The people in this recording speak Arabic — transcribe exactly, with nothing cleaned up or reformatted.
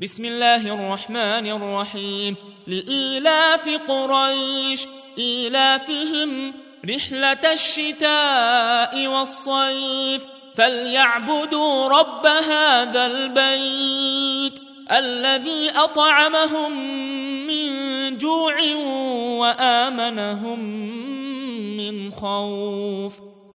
بسم الله الرحمن الرحيم. لإيلاف قريش إيلافهم رحلة الشتاء والصيف فليعبدوا رب هذا البيت الذي أطعمهم من جوع وآمنهم من خوف.